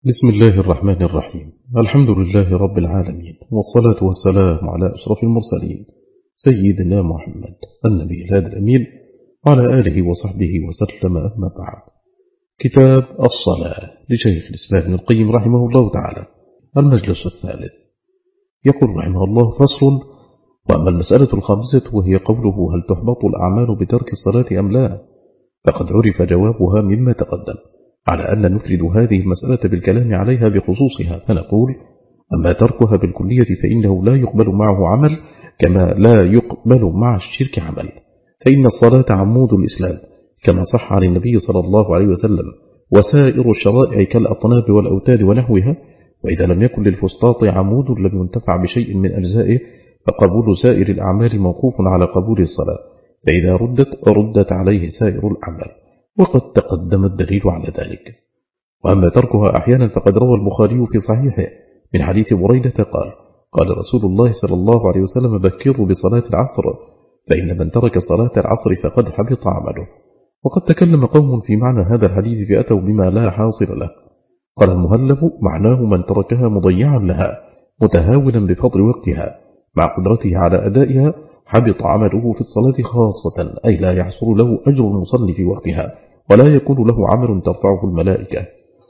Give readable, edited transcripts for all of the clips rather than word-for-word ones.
بسم الله الرحمن الرحيم. الحمد لله رب العالمين، والصلاة والسلام على أشرف المرسلين سيدنا محمد النبي الهادي الأمين وعلى آله وصحبه وسلم. أما بعد، كتاب الصلاة لشيخ الإسلام ابن القيم رحمه الله تعالى، المجلس الثالث. يقول رحمه الله: فصل. وأما المسألة الخامسة وهي قوله: هل تحبط الأعمال بترك الصلاة أم لا؟ فقد عرف جوابها مما تقدم، على أن نفرد هذه المسألة بالكلام عليها بخصوصها، فنقول: أما تركها بالكلية فإنه لا يقبل معه عمل، كما لا يقبل مع الشرك عمل، فإن الصلاة عمود الإسلام، كما صح عن النبي صلى الله عليه وسلم، وسائر الشرائع كالأطناب والأوتاد ونحوها. وإذا لم يكن للفسطاط عمود لم ينتفع بشيء من أجزائه، فقبول سائر الأعمال موقوف على قبول الصلاة، فإذا ردت عليه سائر الأعمال، وقد تقدم الدليل على ذلك. وأما تركها أحيانا فقد روى البخاري في صحيحه من حديث بريدة قال: قال رسول الله صلى الله عليه وسلم: بكروا بصلاة العصر، فإن من ترك صلاة العصر فقد حبط عمله. وقد تكلم قوم في معنى هذا الحديث فأتوا بما لا حاصل له. قال المهلب: معناه من تركها مضيعا لها متهاونا بفضل وقتها مع قدرته على أدائها، حبط عمله في الصلاة خاصة، أي لا يحصل له أجر المصلي في وقتها، ولا يكون له عمل ترفعه الملائكة.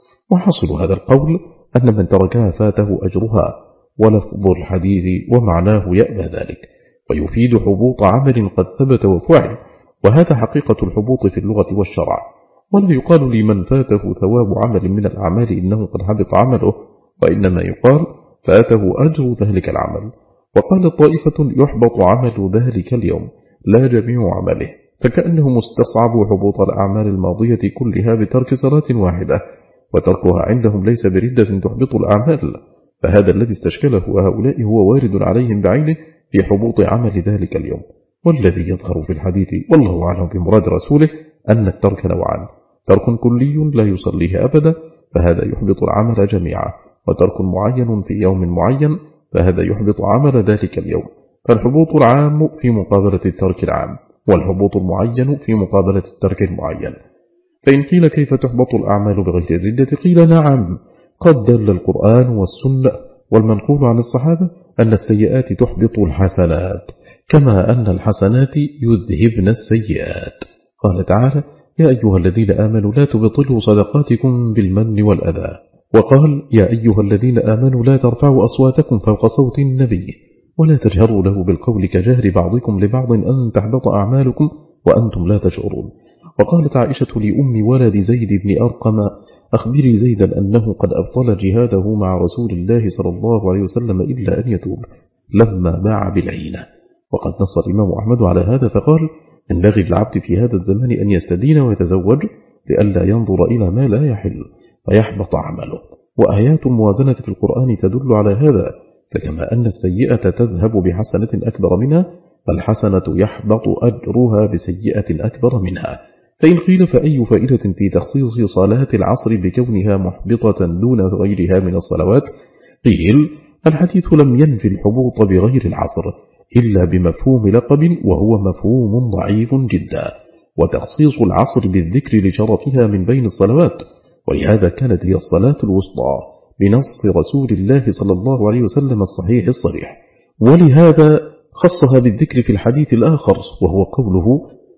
وحصل هذا القول أن من تركها فاته أجرها، ولفظ الحديث ومعناه يأبى ذلك، ويفيد حبوط عمل قد ثبت وفعل، وهذا حقيقة الحبوط في اللغة والشرع. ولا يقال لمن فاته ثواب عمل من الأعمال إنه قد حبط عمله، وإنما يقال فاته أجر ذلك العمل. وقال طائفة: يحبط عمل ذلك اليوم لا جميع عمله، فكأنهم استصعبوا حبوط الأعمال الماضية كلها بترك صلاة واحدة، وتركها عندهم ليس بردة تحبط الأعمال، فهذا الذي استشكله هؤلاء هو وارد عليهم بعينه في حبوط عمل ذلك اليوم. والذي يظهر في الحديث والله أعلم بمراد رسوله أن الترك نوعان: ترك كلي لا يصليه أبدا، فهذا يحبط العمل جميعا، وترك معين في يوم معين، فهذا يحبط عمل ذلك اليوم. فالحبوط العام في مقابلة الترك العام، والحبوط المعين في مقابلة الترك المعين. فإن قيل: كيف تحبط الأعمال بغير الردة؟ قيل: نعم، قد دل القرآن والسنة والمنقول عن الصحابة أن السيئات تحبط الحسنات، كما أن الحسنات يذهبن السيئات. قال تعالى: يا أيها الذين آمنوا لا تبطلوا صدقاتكم بالمن والأذى. وقال: يا أيها الذين آمنوا لا ترفعوا أصواتكم فوق صوت النبي ولا تجهروا له بالقول كجهر بعضكم لبعض أن تحبط أعمالكم وأنتم لا تشعرون. وقالت عائشة لأم ولد زيد بن أرقم: أخبري زيدا أنه قد أبطل جهاده مع رسول الله صلى الله عليه وسلم إلا أن يتوب، لما باع بالعينة. وقد نص الإمام أحمد على هذا فقال: ينبغي للعبد في هذا الزمان أن يستدين ويتزوج لئلا ينظر إلى ما لا يحل فيحبط عمله. وآيات الموازنة في القرآن تدل على هذا، فكما أن السيئة تذهب بحسنة أكبر منها، فالحسنة يحبط أجرها بسيئة أكبر منها. فإن قيل: فأي فائدة في تخصيص صلاة العصر بكونها محبطة دون غيرها من الصلوات؟ قيل: الحديث لم ينفي الحبوط بغير العصر إلا بمفهوم لقب، وهو مفهوم ضعيف جدا، وتخصيص العصر بالذكر لشرفها من بين الصلوات، ولهذا كانت هي الصلاة الوسطى بنص رسول الله صلى الله عليه وسلم الصحيح الصريح. ولهذا خصها بالذكر في الحديث الآخر، وهو قوله: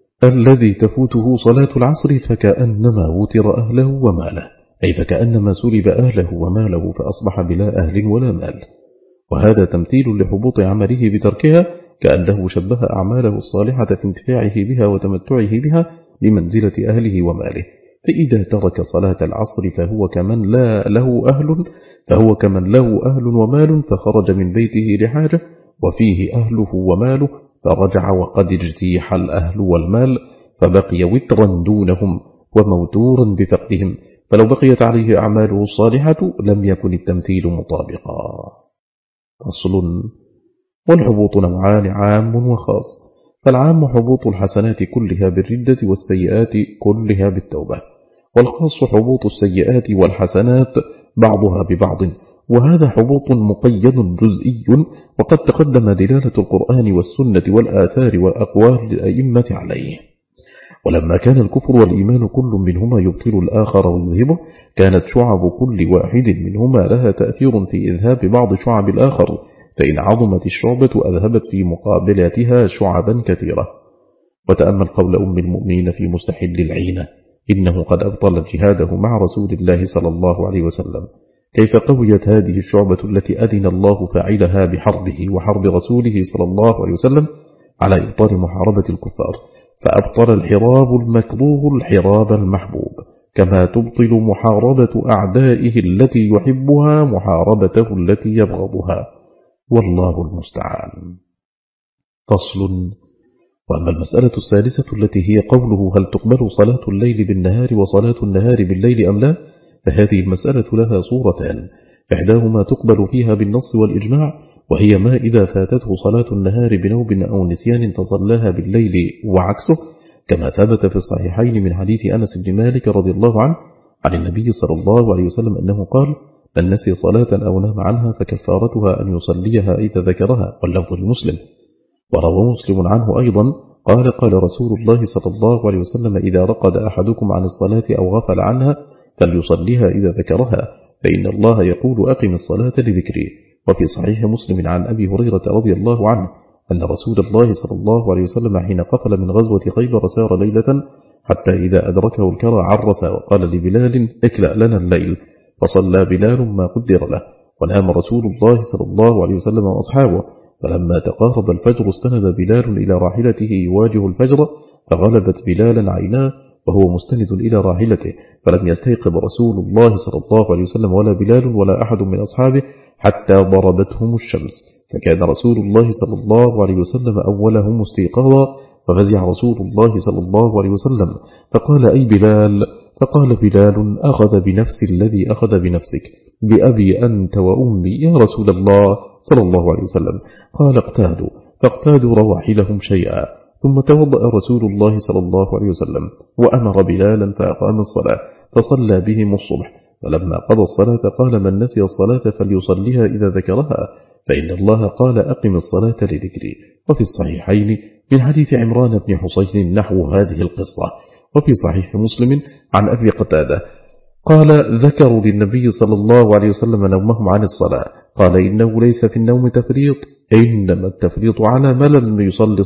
الذي تفوته صلاة العصر فكأنما وتر أهله وماله، أي فكأنما سلب أهله وماله فأصبح بلا أهل ولا مال. وهذا تمثيل لحبوط عمله بتركها، كأنه شبه أعماله الصالحة في انتفاعه بها وتمتعه بها بمنزلة أهله وماله. فإذا ترك صلاة العصر فهو كمن له أهل ومال فخرج من بيته لحاجة، وفيه أهله وماله فرجع وقد اجتيح الأهل والمال، فبقي وترا دونهم وموتورا بفقدهم، فلو بقيت عليه أعماله الصالحة لم يكن التمثيل مطابقا. فصل. والحبوط نوعان: عام وخاص. فالعام حبوط الحسنات كلها بالردة والسيئات كلها بالتوبة، والخاص حبوط السيئات والحسنات بعضها ببعض، وهذا حبوط مقيد جزئي، وقد تقدم دلالة القرآن والسنة والآثار والأقوال للأئمة عليه. ولما كان الكفر والإيمان كل منهما يبطل الآخر ويذهبه، كانت شعب كل واحد منهما لها تأثير في إذهاب بعض شعب الآخر، فإن عظمت الشعبة أذهبت في مقابلتها شعبا كثيرة. وتأمل قول أم المؤمنين في مستحل العينة: إنه قد أبطل جهاده مع رسول الله صلى الله عليه وسلم. كيف قويت هذه الشعبة التي أذن الله فاعلها بحربه وحرب رسوله صلى الله عليه وسلم على إبطال محاربة الكفار، فأبطل الحراب المكروه الحراب المحبوب، كما تبطل محاربة أعدائه التي يحبها محاربته التي يبغضها، والله المستعان. فصل. وأما المسألة السادسة التي هي قوله: هل تقبل صلاة الليل بالنهار وصلاة النهار بالليل أم لا؟ فهذه المسألة لها صورتان، إحداهما تقبل فيها بالنص والإجماع، وهي ما إذا فاتته صلاة النهار بنوم أو نسيان فصلاها بالليل، وعكسه، كما ثبت في الصحيحين من حديث أنس بن مالك رضي الله عنه عن النبي صلى الله عليه وسلم أنه قال: من نسي صلاة أو نام عنها فكفارتها أن يصليها إذا ذكرها، واللفظ لمسلم. وروى مسلم عنه أيضا قال: قال رسول الله صلى الله عليه وسلم: إذا رقد أحدكم عن الصلاة أو غفل عنها فليصليها إذا ذكرها، فإن الله يقول: أقم الصلاة لذكري. وفي صحيح مسلم عن أبي هريرة رضي الله عنه أن رسول الله صلى الله عليه وسلم حين قفل من غزوة خيبر سار ليلة حتى إذا أدركه الكرى عرس وقال لبلال: اكلأ لنا الليل، فصلى بلال ما قدر له، ونام رسول الله صلى الله عليه وسلم وأصحابه. فلما تقارب الفجر استند بلال إلى راحلته يواجه الفجر، فغلبت بلالا عيناه وهو مستند إلى راحلته، فلم يستيقظ رسول الله صلى الله عليه وسلم ولا بلال ولا أحد من أصحابه حتى ضربتهم الشمس، فكان رسول الله صلى الله عليه وسلم أولهم استيقاظا، ففزع رسول الله صلى الله عليه وسلم فقال: أي بلال؟ فقال بلال: أخذ بنفس الذي أخذ بنفسك، بأبي أنت وأمي يا رسول الله صلى الله عليه وسلم. قال: اقتادوا، فاقتادوا رواحلهم شيئا، ثم توضأ رسول الله صلى الله عليه وسلم وأمر بلالا فأقام الصلاة، فصلى بهم الصبح. فلما قضى الصلاة قال: من نسي الصلاة فليصليها إذا ذكرها، فإن الله قال: أقم الصلاة لذكري. وفي الصحيحين من حديث عمران بن حسين نحو هذه القصة. وفي صحيح مسلم عن أبي قتادة قال: ذكروا للنبي صلى الله عليه وسلم نومهم عن الصلاة، قال: إنه ليس في النوم تفريط، إنما التفريط على من لم يصلي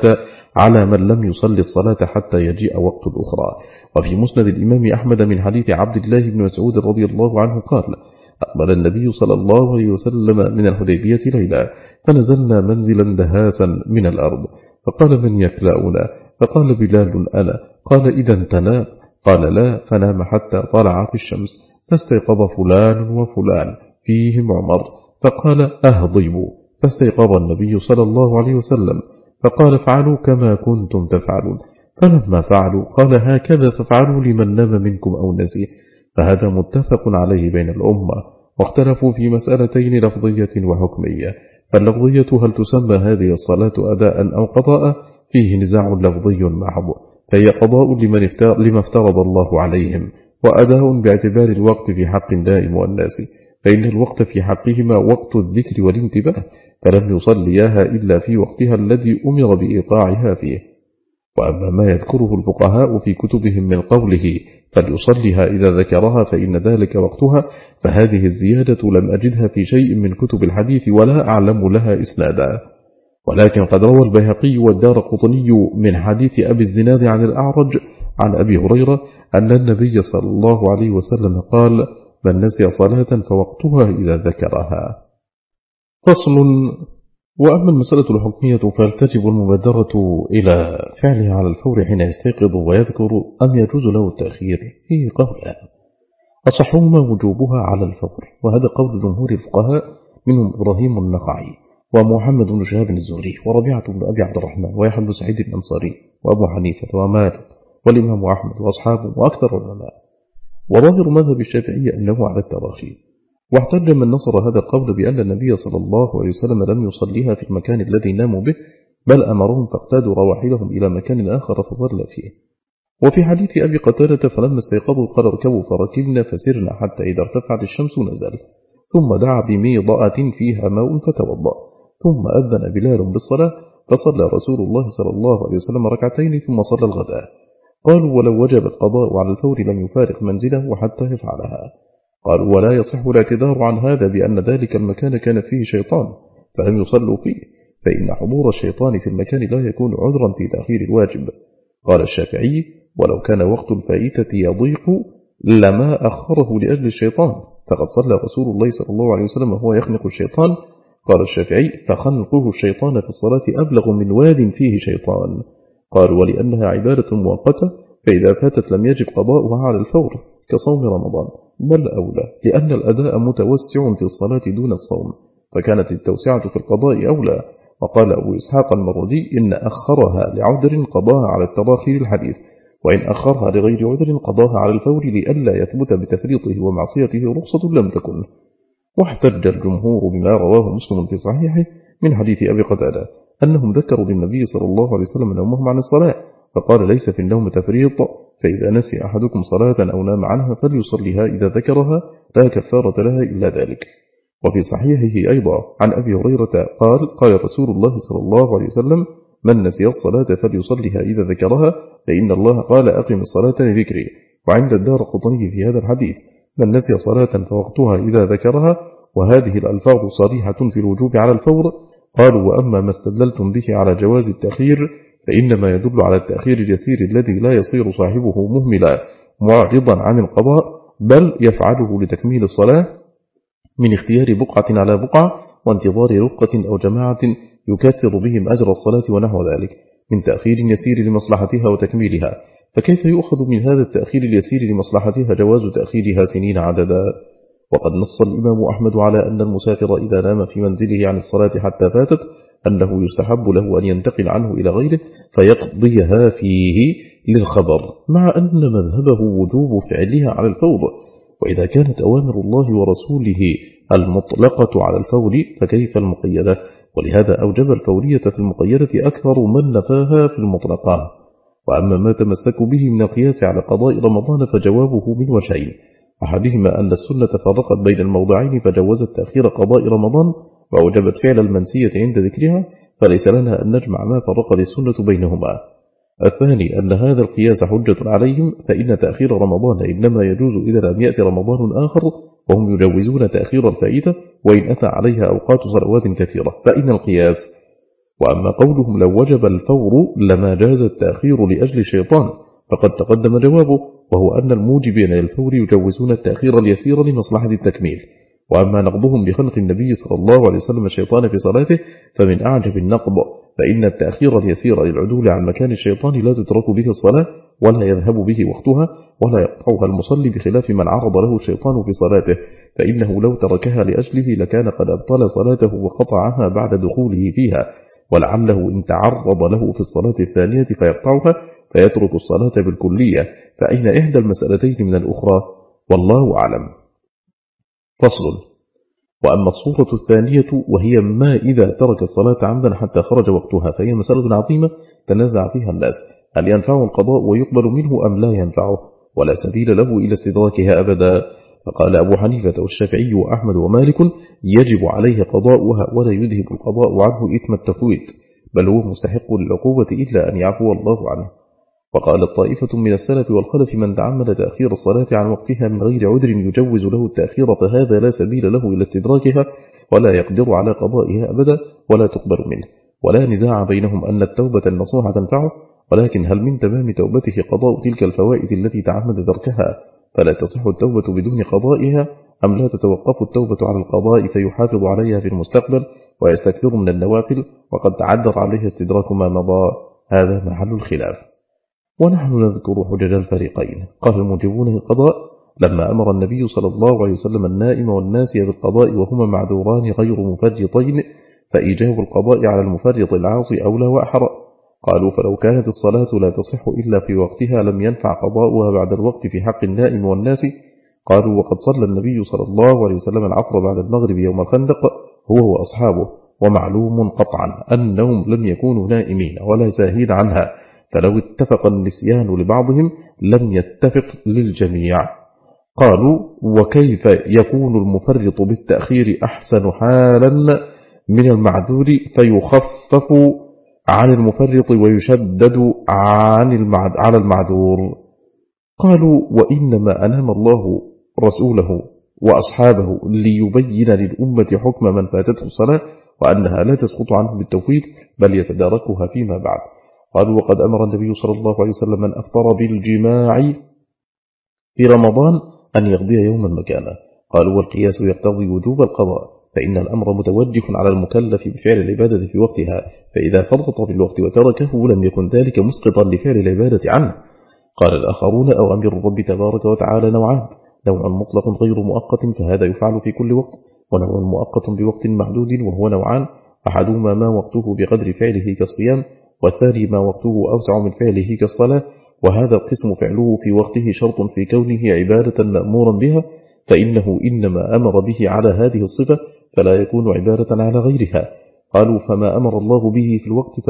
الصلاة حتى يجيء وقت الأخرى. وفي مسند الإمام أحمد من حديث عبد الله بن مسعود رضي الله عنه قال: أقبل النبي صلى الله عليه وسلم من الحديبية ليلة، فنزلنا منزلا دهاسا من الأرض، فقال: من يكلأنا؟ فقال بلال: أنا. قال: إذا تنام؟ قال: لا. فنام حتى طلعت الشمس، فاستيقظ فلان وفلان فيهم عمر، فقال: أهضبوا، فاستيقظ النبي صلى الله عليه وسلم فقال: فعلوا كما كنتم تفعلون. فلما فعلوا قال: هكذا فافعلوا لمن نام منكم أو نسي. فهذا متفق عليه بين الأمة، واختلفوا في مسألتين لفظية وحكمية. فاللفظية: هل تسمى هذه الصلاة أداء أو قضاء؟ فيه نزاع لفظي محض، فهي قضاء لما افترض الله عليهم، وأداء باعتبار الوقت في حق النائم والناس، فإن الوقت في حقهما وقت الذكر والانتباه، فلم يصلياها إلا في وقتها الذي أمر بإيقاعها فيه. وأما ما يذكره الفقهاء في كتبهم من قوله: فليصليها إذا ذكرها فإن ذلك وقتها، فهذه الزيادة لم أجدها في شيء من كتب الحديث ولا أعلم لها إسنادا. ولكن قد روى البيهقي والدارقطني من حديث أبي الزناد عن الأعرج عن أبي هريرة أن النبي صلى الله عليه وسلم قال: من نسي صلاة فوقتها إذا ذكرها. فصل. وأما المسألة الحكمية فهل تجب المبادرة إلى فعلها على الفور حين يستيقظ ويذكر أم يجوز له التأخير؟ فيه قولان، أصحهما وجوبها على الفور، وهذا قول جمهور الفقهاء منهم إبراهيم النخعي ومحمد بن شهاب الزهري وربيعة بن أبي عبد الرحمن ويحيى بن سعيد الأنصاري وأبو حنيفة ومالك والإمام أحمد وأصحابه وأكثر العلماء. وظاهر مذهب الشافعية أنه على التراخي. واحتج من نصر هذا القول بأن النبي صلى الله عليه وسلم لم يصليها في المكان الذي ناموا به، بل أمرهم فاقتادوا رواحلهم إلى مكان آخر فصلى فيه. وفي حديث أبي قتادة فلما استيقظوا قال: اركبوا، فركبنا فسرنا حتى إذا ارتفعت الشمس نزل، ثم دعا بميضأة فيها ماء فتوضأ، ثم أذن بلال بالصلاة، فصلى رسول الله صلى الله عليه وسلم ركعتين ثم صلى الغداء. قالوا ولو وجب القضاء على الفور لم يفارق منزله حتى يفعلها. قالوا ولا يصح الاعتذار عن هذا بأن ذلك المكان كان فيه شيطان فلم يصلوا فيه، فإن حضور الشيطان في المكان لا يكون عذرا في تأخير الواجب. قال الشافعي ولو كان وقت الفائتة يضيق لما أخره لأجل الشيطان، فقد صلى رسول الله صلى الله عليه وسلم وهو يخنق الشيطان. قال الشافعي فخنقه الشيطان في الصلاة أبلغ من واد فيه شيطان. قالوا ولأنها عبادة مؤقتة فإذا فاتت لم يجب قضاؤها على الفور كصوم رمضان، بل أولى لأن الأداء متوسع في الصلاة دون الصوم، فكانت التوسعة في القضاء أولى. وقال أبو إسحاق المروزي إن أخرها لعذر قضاها على التراخي للحديث، وإن أخرها لغير عذر قضاها على الفور لئلا يثبت بتفريطه ومعصيته رخصة لم تكن. واحتج الجمهور بما رواه مسلم في صحيحه من حديث أبي قتادة أنهم ذكروا للنبي صلى الله عليه وسلم نومهم عن الصلاة فقال ليس في النوم تفريط، فإذا نسي أحدكم صلاة أو نام عنها فليصليها إذا ذكرها لا كفارة لها إلا ذلك. وفي صحيحه أيضا عن أبي هريرة قال رسول الله صلى الله عليه وسلم من نسي الصلاة فليصليها إذا ذكرها فإن الله قال أقم الصلاة لذكري. وعند الدارقطني في هذا الحديث من نسي صلاة فوقتها إذا ذكرها، وهذه الألفاظ صريحة في الوجوب على الفور. قالوا وأما ما استدللتم به على جواز التأخير فإنما يدل على التأخير اليسير الذي لا يصير صاحبه مهملا معرضا عن القضاء، بل يفعله لتكميل الصلاة من اختيار بقعة على بقعة وانتظار رفقة أو جماعة يكثر بهم أجر الصلاة ونحو ذلك من تأخير يسير لمصلحتها وتكميلها. فكيف يؤخذ من هذا التأخير اليسير لمصلحتها جواز تأخيرها سنين عددا؟ وقد نص الإمام أحمد على أن المسافر إذا نام في منزله عن الصلاة حتى فاتت أنه يستحب له أن ينتقل عنه إلى غيره فيقضيها فيه للخبر، مع أن مذهبه وجوب فعلها على الفور. وإذا كانت أوامر الله ورسوله المطلقة على الفور فكيف المقيدة؟ ولهذا أوجب الفورية في المقيدة أكثر من نفاها في المطلقة. وأما ما تمسك به من القياس على قضاء رمضان فجوابه من وجهين، أحدهما أن السنة فرقت بين الموضعين فجوزت تأخير قضاء رمضان وأوجبت فعل المنسية عند ذكرها، فليس لنا أن نجمع ما فرقت السنة بينهما. الثاني أن هذا القياس حجة عليهم، فإن تأخير رمضان إنما يجوز إذا لم يأتي رمضان آخر، وهم يجوزون تأخير الفائدة وإن أتى عليها أوقات صلوات كثيرة فإن القياس. وأما قولهم لو وجب الفور لما جاز التأخير لأجل الشيطان فقد تقدم جوابه، وهو أن الموجبين للفور يجوزون التأخير اليسير لمصلحة التكميل. وأما نقضهم بخلق النبي صلى الله عليه وسلم الشيطان في صلاته فمن أعجب النقض، فإن التأخير اليسير للعدول عن مكان الشيطان لا تترك به الصلاة ولا يذهب به وقتها ولا يقطعها المصلي، بخلاف من عرض له الشيطان في صلاته، فإنه لو تركها لأجله لكان قد أبطل صلاته وقطعها بعد دخوله فيها، ولعله إن تعرض له في الصلاة الثانية فيقطعها فيترك الصلاة بالكلية، فأين إحدى المسألتين من الأخرى؟ والله أعلم. فصل. وأما الصورة الثانية وهي ما إذا ترك الصلاة عمدا حتى خرج وقتها فهي مسألة عظيمة تنازع فيها الناس، هل ينفع القضاء ويقبل منه أم لا ينفعه، ولا سبيل له إلى استدراكها أبدا. فقال أبو حنيفة والشافعي وأحمد ومالك يجب عليه قضاؤها ولا يذهب القضاء عنه إثم التفويت، بل هو مستحق للعقوبة إلا أن يعفو الله عنه. وقال الطائفة من السلف والخلف من تعمد تأخير الصلاة عن وقتها من غير عذر يجوز له التأخير فهذا لا سبيل له إلى استدراكها ولا يقدر على قضائها أبدا ولا تقبل منه. ولا نزاع بينهم أن التوبة النصوحة تنفعه، ولكن هل من تمام توبته قضاء تلك الفوائد التي تعمد تركها فلا تصح التوبة بدون قضائها، أم لا تتوقف التوبة على القضاء فيحافظ عليها في المستقبل ويستكثر من النوافل وقد تعذر عليه استدراك ما مضى؟ هذا محل الخلاف. ونحن نذكر حجج الفريقين. قال الموجبون القضاء لما أمر النبي صلى الله عليه وسلم النائم والناسي بالقضاء وهما معذوران غير مفرطين فإيجاب القضاء على المفرط العاصي أولى وأحرى. قالوا فلو كانت الصلاة لا تصح إلا في وقتها لم ينفع قضاؤها بعد الوقت في حق النائم والناسي. قالوا وقد صلى النبي صلى الله عليه وسلم العصر بعد المغرب يوم الخندق هو وأصحابه، ومعلوم قطعا أنهم لم يكونوا نائمين ولا ساهين عنها، فلو اتفق النسيان لبعضهم لم يتفق للجميع. قالوا وكيف يكون المفرط بالتأخير أحسن حالا من المعذور فيخفف عن المفرط ويشدد على المعذور. قالوا وإنما أنام الله رسوله وأصحابه ليبين للأمة حكم من فاتته الصلاة وأنها لا تسقط عنه بالتوقيت بل يتداركها فيما بعد. قالوا وقد أمر النبي صلى الله عليه وسلم من أفطر بالجماع في رمضان أن يقضي يوما مكانه. قالوا والقياس يقتضي وجوب القضاء فإن الأمر متوجه على المكلف بفعل العبادة في وقتها، فإذا فرط في الوقت وتركه لم يكن ذلك مسقطا لفعل العبادة عنه. قال الآخرون أوامر الرب تبارك وتعالى نوعان، نوع مطلق غير مؤقت فهذا يفعل في كل وقت، ونوع مؤقت بوقت محدود وهو نوعان، أحدهما ما وقته بقدر فعله كالصيام، والثاني ما وقته أوسع من فعله كالصلاة، وهذا القسم فعله في وقته شرط في كونه عبادة مأمورا بها، فإنه إنما أمر به على هذه الصفة فلا يكون عبادة على غيرها. قالوا فما أمر الله به في الوقت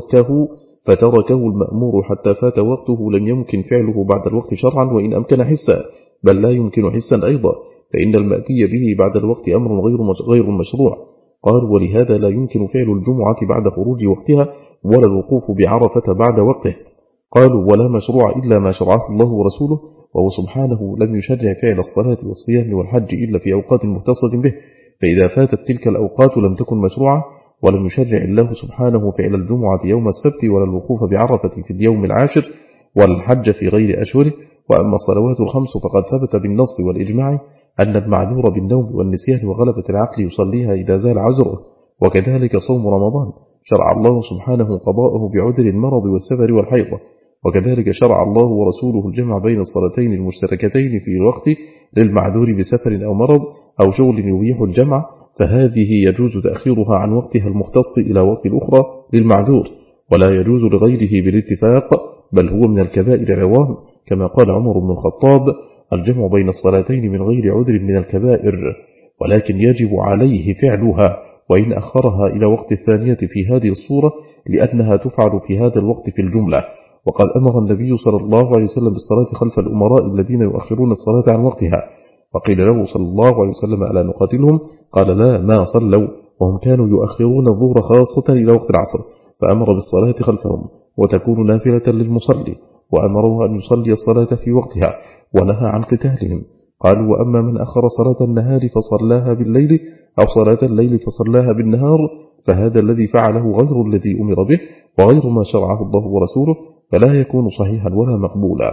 فتركه المأمور حتى فات وقته لم يمكن فعله بعد الوقت شرعا وإن أمكن حسا، بل لا يمكن حسا أيضا، فإن المأتي به بعد الوقت أمر غير مشروع. قالوا ولهذا لا يمكن فعل الجمعة بعد خروج وقتها ولا الوقوف بعرفة بعد وقته. قالوا ولا مشروع إلا ما شرعه الله ورسوله، وهو سبحانه لم يشرع فعل الصلاة والصيام والحج إلا في أوقات مختصة به، فإذا فاتت تلك الأوقات لم تكن مشروعة. ولم يشرع الله سبحانه فعل الجمعة يوم السبت ولا الوقوف بعرفة في اليوم العاشر ولا الحج في غير أشهره. وأما الصلوات الخمس فقد ثبت بالنص والإجماع أن المعذور بالنوم والنسيان وغلبة العقل يصليها إذا زال عذره، وكذلك صوم رمضان شرع الله سبحانه قضاءه بعذر المرض والسفر والحيضة، وكذلك شرع الله ورسوله الجمع بين الصلاتين المشتركتين في الوقت للمعذور بسفر أو مرض أو شغل يبيح الجمع، فهذه يجوز تأخيرها عن وقتها المختص إلى وقت الأخرى للمعذور، ولا يجوز لغيره بالاتفاق، بل هو من الكبائر العظام، كما قال عمر بن الخطاب الجمع بين الصلاتين من غير عذر من الكبائر، ولكن يجب عليه فعلها وإن أخرها إلى وقت الثانية في هذه الصورة لأنها تفعل في هذا الوقت في الجملة. وقد أمر النبي صلى الله عليه وسلم بالصلاة خلف الأمراء الذين يؤخرون الصلاة عن وقتها، وقيل له صلى الله عليه وسلم ألا نقاتلهم؟ قال لا ما صلوا، وهم كانوا يؤخرون الظهر خاصة إلى وقت العصر، فأمر بالصلاة خلفهم وتكون نافلة للمصلي، وأمره أن يصلي الصلاة في وقتها ونهى عن قتالهم. قالوا وأما من أخر صلاة النهار فصلاها بالليل أو صلاة الليل فصلاها بالنهار فهذا الذي فعله غير الذي أمر به وغير ما شرعه الله ورسوله، فلا يكون صحيحا ولا مقبولا.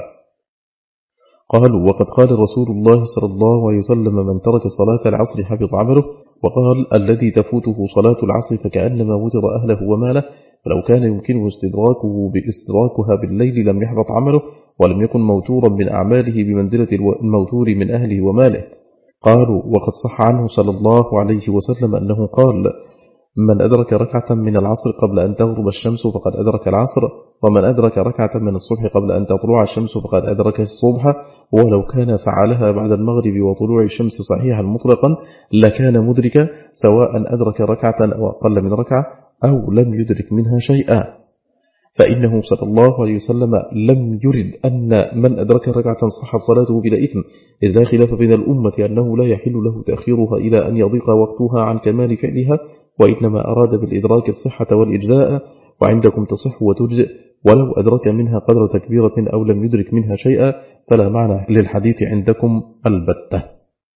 قالوا وقد قال رسول الله صلى الله عليه وسلم من ترك صلاة العصر حبط عمله، وقال الذي تفوته صلاة العصر فكأنما وتر أهله وماله، فلو كان يمكنه استدراكها بالليل لم يحبط عمله ولم يكن موتورا من أعماله بمنزلة الموتور من أهله وماله. قالوا وقد صح عنه صلى الله عليه وسلم أنه قال من أدرك ركعة من العصر قبل أن تغرب الشمس فقد أدرك العصر، ومن أدرك ركعة من الصبح قبل أن تطلع الشمس فقد أدرك الصبح، ولو كان فعلها بعد المغرب وطلوع الشمس صحيحا مطلقا لكان مدركا سواء أدرك ركعة أو أقل من ركعة أو لم يدرك منها شيئا، فإنه صلى الله عليه وسلم لم يرد أن من أدرك ركعة صحت صلاته بلا إثم، إذ لا خلاف بين الأمة أنه لا يحل له تأخيرها إلى أن يضيق وقتها عن كمال فعلها، وإنما أراد بالإدراك الصحة والإجزاء، وعندكم تصح وتجزئ ولو أدرك منها قدر تكبيرة أو لم يدرك منها شيئا، فلا معنى للحديث عندكم البتة.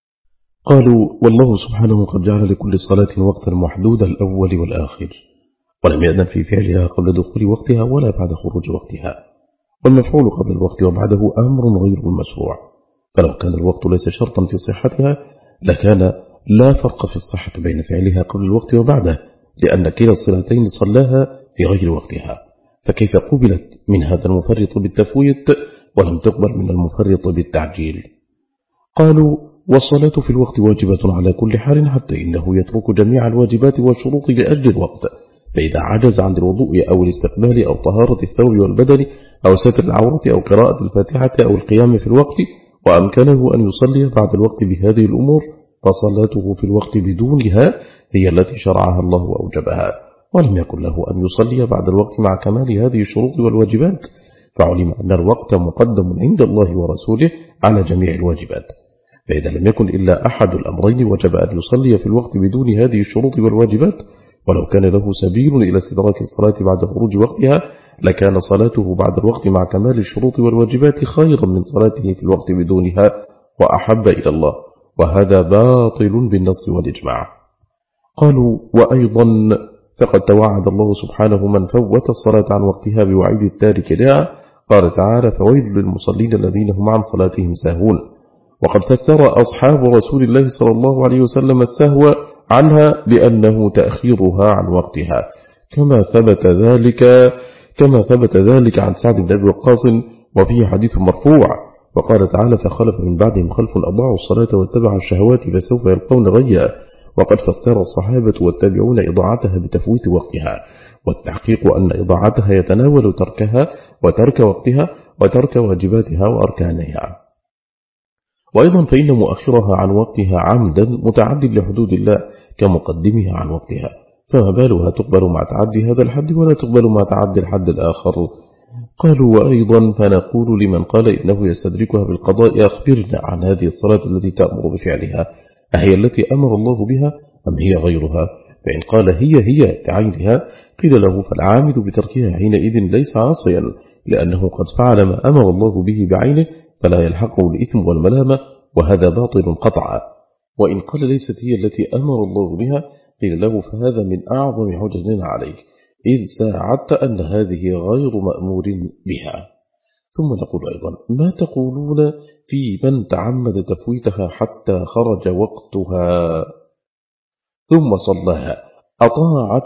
قالوا والله سبحانه قد جعل لكل صلاة وقتا محدودا الأول والآخر، ولم يأذن في فعلها قبل دخول وقتها ولا بعد خروج وقتها، والمفعول قبل الوقت وبعده أمر غير المشروع، فلو كان الوقت ليس شرطا في صحتها لكان لا فرق في الصحة بين فعلها قبل الوقت وبعده، لأن كلا الصلاتين صلاها في غير وقتها، فكيف قبلت من هذا المفرط بالتفويت ولم تقبل من المفرط بالتعجيل؟ قالوا والصلاة في الوقت واجبة على كل حال حتى إنه يترك جميع الواجبات والشروط لأجل الوقت، فإذا عجز عن الوضوء أو الاستقبال أو طهارة الثوب والبدن أو ستر العورة أو قراءة الفاتحة أو القيام في الوقت وأمكنه أن يصلي بعد الوقت بهذه الأمور فصلاته في الوقت بدونها هي التي شرعها الله وأوجبها، ولم يكن له أن يصلي بعد الوقت مع كمال هذه الشروط والواجبات، فعلم أن الوقت مقدم عند الله ورسوله على جميع الواجبات، فإذا لم يكن إلا أحد الأمرين وجب أن يصلي في الوقت بدون هذه الشروط والواجبات، ولو كان له سبيل إلى استدراك الصلاة بعد خروج وقتها لكان صلاته بعد الوقت مع كمال الشروط والواجبات خيرا من صلاته في الوقت بدونها وأحب إلى الله، وهذا باطل بالنص والإجماع. قالوا وأيضا فقد توعد الله سبحانه من فوت الصلاة عن وقتها بوعيد التارك لها، قال تعالى فويل للمصلين الذين هم عن صلاتهم ساهون. وقد فسر أصحاب رسول الله صلى الله عليه وسلم السهو عنها بأنه تأخيرها عن وقتها، كما ثبت ذلك عن سعد بن أبي وقاص وفيه حديث مرفوع، وقال تعالى فخلف من بعدهم خلف أضاعوا الصلاة واتبعوا الشهوات فسوف يلقون غيا. وقد فسر الصحابة والتابعون إضاعتها بتفويت وقتها، والتحقيق أن إضاعتها يتناول تركها وترك وقتها وترك واجباتها وأركانها. وأيضا فإن مؤخرها عن وقتها عمدا متعد لحدود الله كمقدمها عن وقتها، فما بالها تقبل مع تعدي هذا الحد ولا تقبل مع تعدي الحد الآخر. قالوا وأيضا فنقول لمن قال إنه يستدركها بالقضاء أخبرنا عن هذه الصلاة التي تأمر بفعلها، أهي التي أمر الله بها أم هي غيرها؟ فإن قال هي بعينها قيل له فالعامد بتركها حينئذ ليس عاصيا، لأنه قد فعل ما أمر الله به بعينه فلا يلحقه الإثم والملامة، وهذا باطل قطعا. وإن قال ليست هي التي أمر الله بها قيل له فهذا من أعظم حججنا عليك، إذ ساعدت أن هذه غير مأمور بها. ثم نقول أيضا ما تقولون في من تعمد تفويتها حتى خرج وقتها ثم صلاها، أطاعة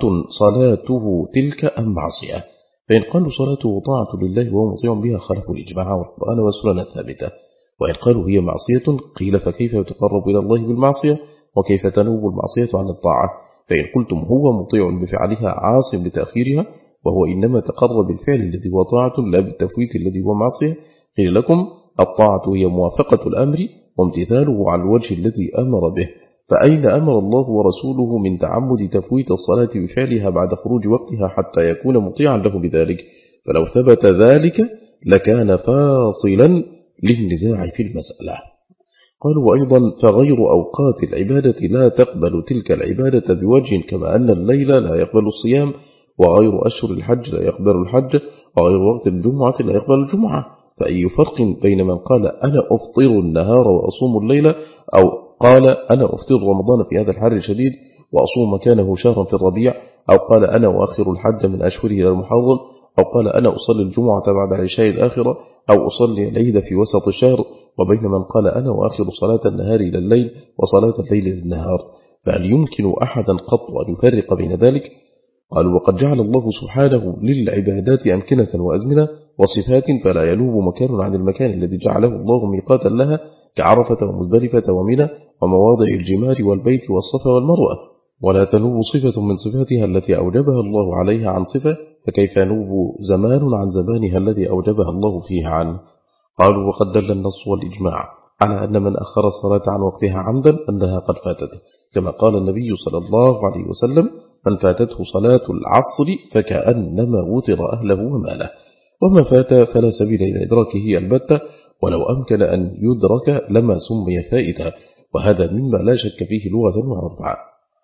صلاته تلك أم معصية؟ فإن قالوا صلاته طاعة لله وهو مطيع بها خلفوا الإجماع والقرآن والسنة الثابتة. وإن قالوا هي معصية قيل فكيف يتقرب إلى الله بالمعصية وكيف تنوب المعصية عن الطاعة؟ فإن قلتم هو مطيع بفعلها عاصم بتأخيرها وهو إنما تقرب بالفعل الذي هو طاعة لا بالتفويت الذي هو معصية، قيل لكم الطاعة هي موافقة الأمر وامتثاله على الوجه الذي أمر به، فأين أمر الله ورسوله من تعمد تفويت الصلاة بفعلها بعد خروج وقتها حتى يكون مطيعا له بذلك؟ فلو ثبت ذلك لكان فاصلا للنزاع في المسألة. قالوا وأيضا فغير أوقات العبادة لا تقبل تلك العبادة بوجه، كما أن الليل لا يقبل الصيام، وغير أشهر الحج لا يقبل الحج، وغير وقت الجمعة لا يقبل الجمعة. فأي فرق بين من قال أنا أفطر النهار وأصوم الليل، أو قال أنا أفطر رمضان في هذا الحر الشديد وأصوم مكانه شهرا في الربيع، أو قال أنا أؤخر الحج من أشهره إلى المحرم، أو قال أنا أصلي الجمعة بعد العشاء الآخرة، أو أصلي العيد في وسط الشهر، وبين من قال أنا أؤخر صلاة النهار إلى الليل وصلاة الليل إلى النهار. فهل يمكن أحدا قط أن يفرق بين ذلك؟ قالوا وقد جعل الله سبحانه للعبادات أمكنة وأزمنة وصفات فلا ينوب مكان عن المكان الذي جعله الله ميقاتا لها، كعرفة ومزدلفة ومنى ومواضع الجمار والبيت والصفا والمروة، ولا تنوب صفة من صفاتها التي أوجبها الله عليها عن صفة، فكيف ينوب زمان عن زمانها الذي أوجبها الله فيه عنه؟ قالوا وقد دل النص والإجماع على أن من أخر الصلاة عن وقتها عمدا أنها قد فاتته، كما قال النبي صلى الله عليه وسلم من فاتته صلاة العصر فكأنما وتر أهله وماله، وما فات فلا سبيل إلى إدراكه البتة، ولو أمكن أن يدرك لما سمي فائتا، وهذا مما لا شك فيه لغة وعرفا.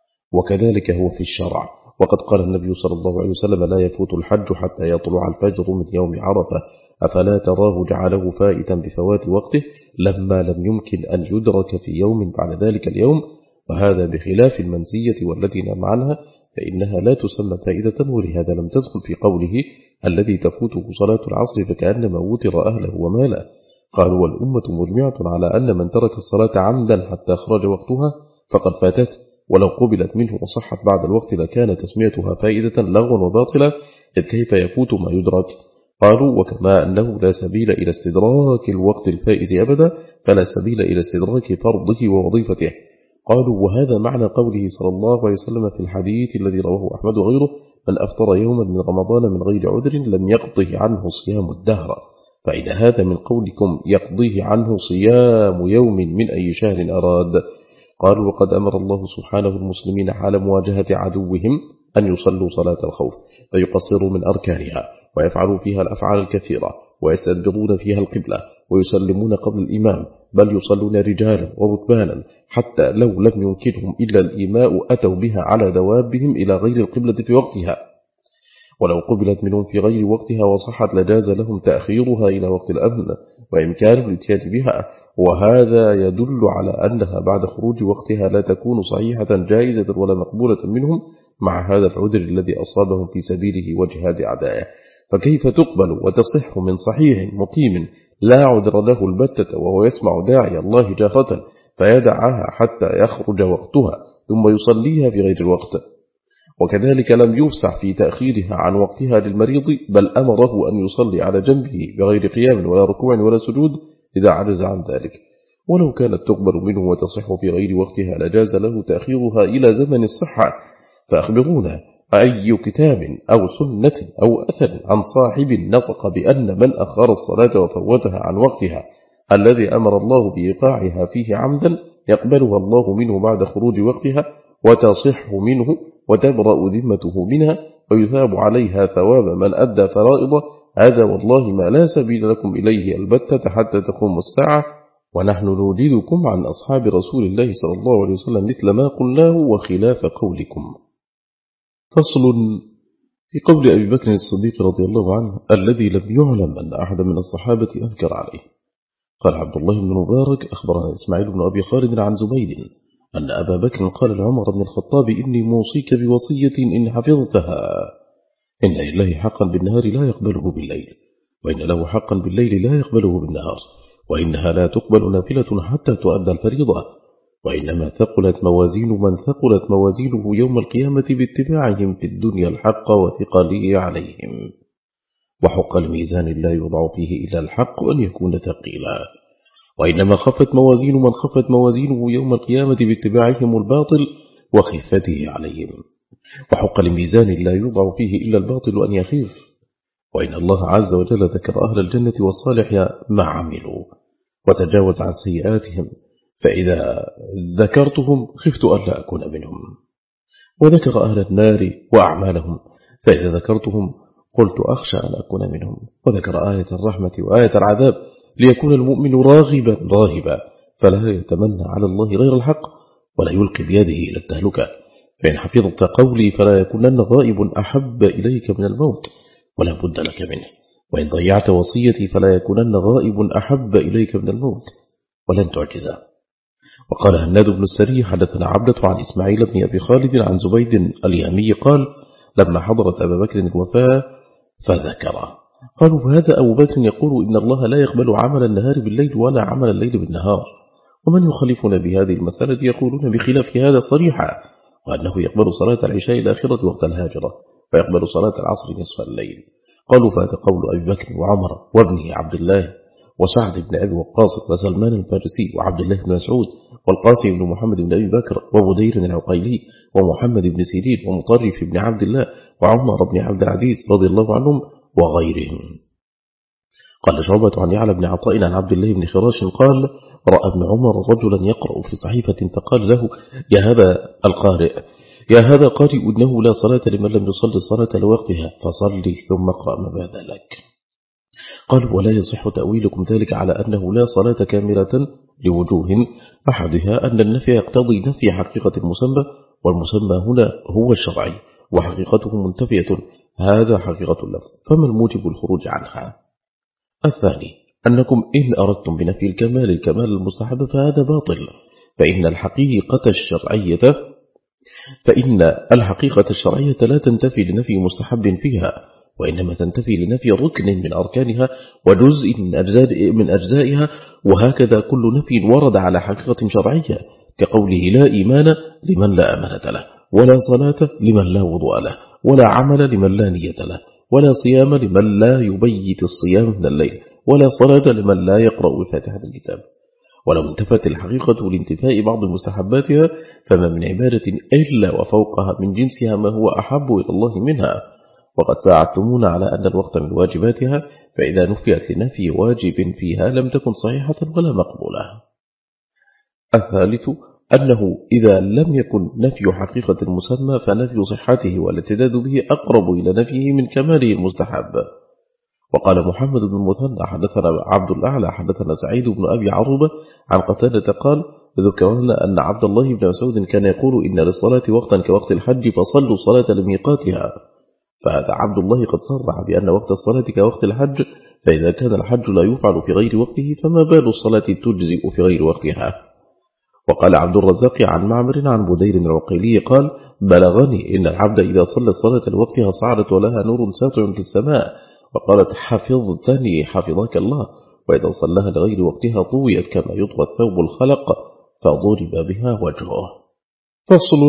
وكذلك هو في الشرع، وقد قال النبي صلى الله عليه وسلم لا يفوت الحج حتى يطلع الفجر من يوم عرفة، أفلا تراه جعله فائتا بفوات وقته لما لم يمكن أن يدرك في يوم بعد ذلك اليوم، وهذا بخلاف المنسية والتي نام عنها فإنها لا تسمى فائدة، ولهذا لم تدخل في قوله الذي تفوته صلاة العصر فكأنما وتر أهله وماله. قالوا والأمة مجمعة على أن من ترك الصلاة عمدا حتى خرج وقتها فقد فاتت، ولو قبلت منه وصحت بعد الوقت لكان تسميتها فائدة لغوا وباطلا، إذ كيف يفوت ما يدرك؟ قالوا وكما أنه لا سبيل إلى استدراك الوقت الفائت أبدا فلا سبيل إلى استدراك فرضه ووظيفته. قالوا وهذا معنى قوله صلى الله عليه وسلم في الحديث الذي رواه أحمد وغيره من أفطر يوما من رمضان من غير عذر لم يقضه عنه صيام الدهر، فإن هذا من قولكم يقضيه عنه صيام يوم من أي شهر أراد. قالوا وقد أمر الله سبحانه المسلمين على مواجهة عدوهم أن يصلوا صلاة الخوف فيقصروا من أركانها ويفعلوا فيها الأفعال الكثيرة ويستدبرون فيها القبلة ويسلمون قبل الإمام بل يصلون رجالا وركبانا، حتى لو لم يمكنهم إلا الإيماء أتوا بها على دوابهم إلى غير القبلة في وقتها، ولو قبلت منهم في غير وقتها وصحت لجاز لهم تأخيرها إلى وقت الأمن وإمكان الاتيان بها، وهذا يدل على أنها بعد خروج وقتها لا تكون صحيحة جائزة ولا مقبولة منهم مع هذا العذر الذي أصابهم في سبيله وجهاد أعدائه. فكيف تقبل وتصح من صحيح مقيم لا عذر له البتة وهو يسمع داعي الله جاهرة فيدعها حتى يخرج وقتها ثم يصليها في غير الوقت؟ وكذلك لم يفسح في تأخيرها عن وقتها للمريض، بل أمره أن يصلي على جنبه بغير قيام ولا ركوع ولا سجود إذا عجز عن ذلك، ولو كانت تقبل منه وتصح في غير وقتها لجاز له تأخيرها إلى زمن الصحة. فأخبرونا أي كتاب أو سنة أو أثر عن صاحب نطق بأن من أخر الصلاة وفوتها عن وقتها الذي أمر الله بإيقاعها فيه عمدا يقبلها الله منه بعد خروج وقتها وتصح منه وتبرأ ذمته منها ويثاب عليها ثواب من أدى فرائضه؟ هذا والله ما لا سبيل لكم إليه البتة حتى تقوم الساعة، ونحن نوجدكم عن أصحاب رسول الله صلى الله عليه وسلم مثل ما قلناه وخلاف قولكم. فصل في قول أبي بكر الصديق رضي الله عنه الذي لم يعلم أن أحد من الصحابة أنكر عليه. قال عبد الله بن مبارك أخبرنا إسماعيل بن أبي خالد عن زبيد أن أبا بكر قال لعمر بن الخطاب إني موصيك بوصية إن حفظتها، إن لله حقا بالنهار لا يقبله بالليل، وإن له حقا بالليل لا يقبله بالنهار، وإنها لا تقبل نافلة حتى تؤدى الفريضة، وإنما ثقلت موازين من ثقلت موازينه يوم القيامة باتباعهم في الدنيا الحق وثقله عليهم، وحق الميزان لا يوضع فيه إلا الحق أن يكون ثقيلا، وإنما خفت موازين من خفت موازينه يوم القيامة باتباعهم الباطل وخفته عليهم، وحق الميزان لا يوضع فيه إلا الباطل أن يخف. وإن الله عز وجل ذكر أهل الجنة والصالح ما عملوا وتجاوز عن سيئاتهم، فإذا ذكرتهم خفت ألا أكون منهم، وذكر أهل النار وأعمالهم، فإذا ذكرتهم قلت أخشى أن أكون منهم، وذكر آية الرحمة وآية العذاب ليكون المؤمن راغبا فلا يتمنى على الله غير الحق ولا يلقي بيده إلى التهلكة. فإن حفظت قولي فلا يكونن غائب أحب إليك من الموت ولا بد لك منه، وإن ضيعت وصيتي فلا يكونن غائب أحب إليك من الموت ولن تعجزه. وقال هناد بن السري حدثنا عبدة عن إسماعيل بن أبي خالد عن زبيد اليامي قال لما حضرت أبا بكر الوفاة فذكره قالوا فهذا أبو بكر يقول إن الله لا يقبل عمل النهار بالليل ولا عمل الليل بالنهار، ومن يخالفنا بهذه المسألة يقولون بخلاف هذا صريحا، وأنه يقبل صلاة العشاء الآخرة وقت الهاجرة ويقبل صلاة العصر نصف الليل. قالوا فهذا قول أبي بكر وعمر وابنه عبد الله وسعد بن أبي وقاص وسلمان الفارسي وعبد الله بن مسعود والقاسم بن محمد بن أبي بكر وبدير العقيلي ومحمد بن سيرين ومطرف بن عبد الله وعمر بن عبد العزيز رضي الله عنهم وغيرهم. قال شعبة عن يعلى بن عطاء عن عبد الله بن خراش قال رأى ابن عمر رجلا يقرأ في صحيفة فقال له يا هذا القارئ يا هذا قارئ إنه لا صلاة لمن لم يصلي الصلاة لوقتها فصلي ثم اقرأ ما بعد لك. قال ولا يصح تأويلكم ذلك على أنه لا صلاة كاملة لوجوه، أحدها أن النفي يقتضي نفي حقيقة المسمى، والمسمى هنا هو الشرعي وحقيقته منتفية، هذا حقيقة اللفظ، فما الموجب الخروج عنها؟ الثاني أنكم إن أردتم بنفي الكمال المستحب فهذا باطل، فإن الحقيقة الشرعية لا تنتفي لنفي مستحب فيها، وإنما تنتفي لنفي ركن من أركانها وجزء من أجزائها، وهكذا كل نفي ورد على حقيقة شرعية كقوله لا إيمان لمن لا أمانة له، ولا صلاة لمن لا وضوء له، ولا عمل لمن لا نية له، ولا صيام لمن لا يبيت الصيام من الليل، ولا صلاة لمن لا يقرأ بفاتحة الكتاب. ولو انتفت الحقيقة لانتفاء بعض مستحباتها فما من عبادة إلا وفوقها من جنسها ما هو أحب إلى الله منها، وقد ساعدتمون على أن الوقت من واجباتها، فإذا نفيت لنفي واجب فيها لم تكن صحيحة ولا مقبولة. الثالث أنه إذا لم يكن نفي حقيقة المسمى فنفي صحته والاعتداد به أقرب إلى نفيه من كماله المستحب، وقال محمد بن المثنى حدثنا عبد الأعلى حدثنا سعيد بن أبي عروبة عن قتادة قال ذكرنا أن عبد الله بن مسعود كان يقول إن للصلاة وقتا كوقت الحج فصلوا صلاة لميقاتها، فهذا عبد الله قد صرح بأن وقت الصلاة كوقت الحج، فإذا كان الحج لا يفعل في غير وقته فما بال الصلاة تجزئ في غير وقتها. وقال عبد الرزاق عن معمر عن بدير العقيلي قال بلغني إن العبد إذا صلى الصلاة لوقتها صعدت ولها نور ساطع في السماء وقالت حفظتني حفظك الله، وإذا صلىها لغير وقتها طويت كما يطوى الثوب الخلق فضرب بها وجهه. فصل.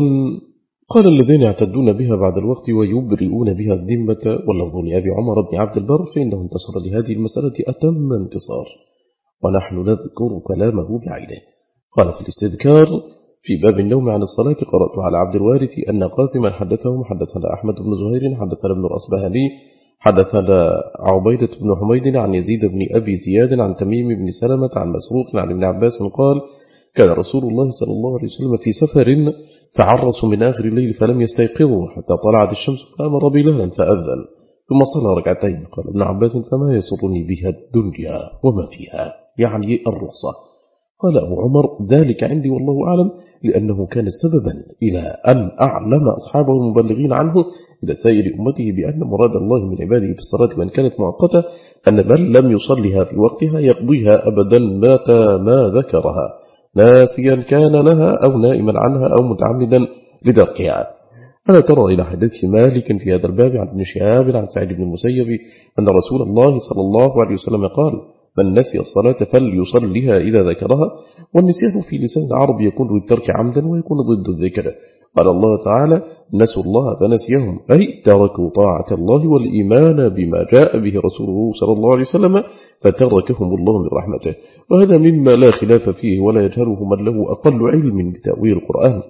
قال الذين يعتدون بها بعد الوقت ويبرئون بها الذمة، واللفظ لأبي عمر بن عبد البر فإنه انتصر لهذه المسألة أتم انتصار، ونحن نذكر كلامه بعينه. قال في الاستذكار في باب النوم عن الصلاة قرأت على عبد الوارث أن قاسما حدثهم حدثنا أحمد بن زهير حدثنا ابن الأصبهاني حدثنا عبيدة بن حميد عن يزيد بن أبي زياد عن تميم بن سلمة عن مسروق عن ابن عباس قال كان رسول الله صلى الله عليه وسلم في سفر فعرسوا من آخر الليل فلم يستيقظوا حتى طلعت الشمس فأمر بلالا فأذن ثم صلى ركعتين. قال ابن عباس فما يسرني بها الدنيا وما فيها، يعني الرخصة. قال أبو عمر ذلك عندي والله أعلم، لأنه كان سببا إلى أن أعلم أصحابه المبلغين عنه إلى سائر أمته بأن مراد الله من عباده في الصلاة وإن كانت مؤقتة أن من لم يصلها في وقتها يقضيها أبدا متى ما ذكرها ناسيا كان لها أو نائما عنها أو متعمدا لتركها. ألا ترى إلى حديث مالك في هذا الباب عن ابن شهاب عن سعيد بن المسيب أن رسول الله صلى الله عليه وسلم قال من نسي الصلاة فليصلها إذا ذكرها، والنسيان في لسان العرب يكون للترك عمدا ويكون ضد الذكر. قال الله تعالى نسوا الله فنسيهم، أي تركوا طاعة الله والإيمان بما جاء به رسوله صلى الله عليه وسلم فتركهم الله من رحمته، وهذا مما لا خلاف فيه ولا يجهله من له أقل علم بتأويل القرآن.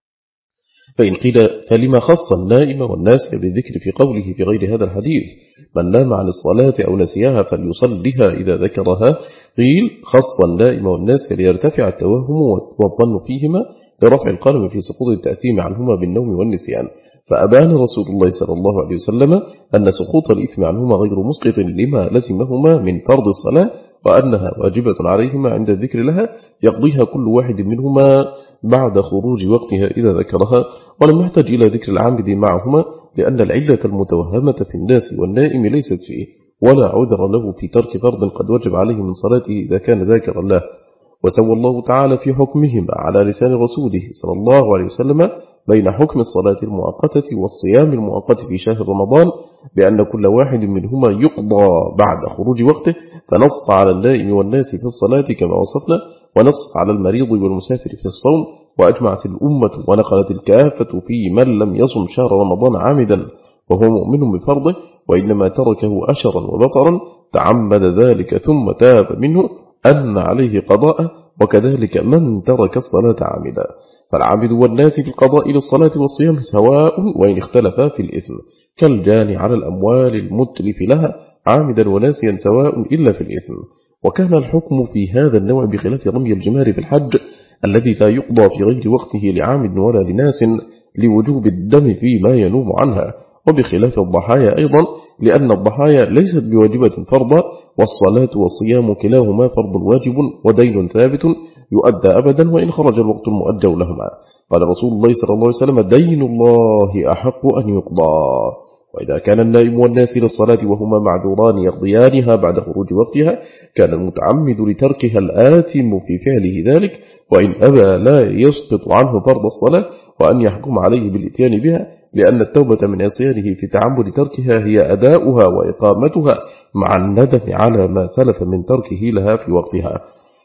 فإن قيل فلما خص النائم والناسي بالذكر في قوله في غير هذا الحديث من نام عن الصلاة أو نسيها فليصلها إذا ذكرها، قيل خص النائم والناسي ليرتفع التوهم والظن فيهما لرفع القلم في سقوط التأثيم عنهما بالنوم والنسيان، فأبان رسول الله صلى الله عليه وسلم أن سقوط الإثم عنهما غير مسقط لما لزمهما من فرض الصلاة، وأنها واجبة عليهما عند الذكر لها يقضيها كل واحد منهما بعد خروج وقتها إذا ذكرها، ولم يحتاج إلى ذكر العامد معهما لأن العلة المتوهمة في الناس والنائم ليست فيه، ولا عذر له في ترك فرض قد وجب عليه من صلاته إذا كان ذاكرا له. وسوى الله تعالى في حكمهما على لسان رسوله صلى الله عليه وسلم بين حكم الصلاة المؤقتة والصيام المؤقت في شهر رمضان بأن كل واحد منهما يقضى بعد خروج وقته، فنص على النائم والناس في الصلاة كما وصفنا، ونص على المريض والمسافر في الصوم، وأجمعت الأمة ونقلت الكافة في من لم يصم شهر رمضان عامدا وهو مؤمن بفرضه وإنما تركه أشرا وبطرا تعمد ذلك ثم تاب منه أن عليه قضاء، وكذلك من ترك الصلاة عامدا. فالعامد والناس في القضاء للصلاة والصيام سواء وإن اختلفا في الإثم، كالجاني على الأموال المتلف لها عامدا وناسيا سواء إلا في الإثم. وكان الحكم في هذا النوع بخلاف رمي الجمار في الحج الذي لا يقضى في غير وقته لعامد ولا لناس لوجوب الدم فيما ينوم عنها، وبخلاف الضحايا أيضا لأن الضحايا ليست بواجبة فرضا، والصلاة والصيام كلاهما فرض واجب ودين ثابت يؤدى أبدا وإن خرج الوقت المؤجل لهما. قال رسول الله صلى الله عليه وسلم دين الله أحق أن يقضى. وإذا كان النائم والناس للصلاة وهما معذوران يقضيانها بعد خروج وقتها كان المتعمد لتركها الآثم في فعله ذلك، وإن أبى لا يسقط عنه فرض الصلاة وأن يحكم عليه بالإتيان بها، لأن التوبة من عصيانه في تعمد تركها هي أداؤها وإقامتها مع الندم على ما سلف من تركه لها في وقتها.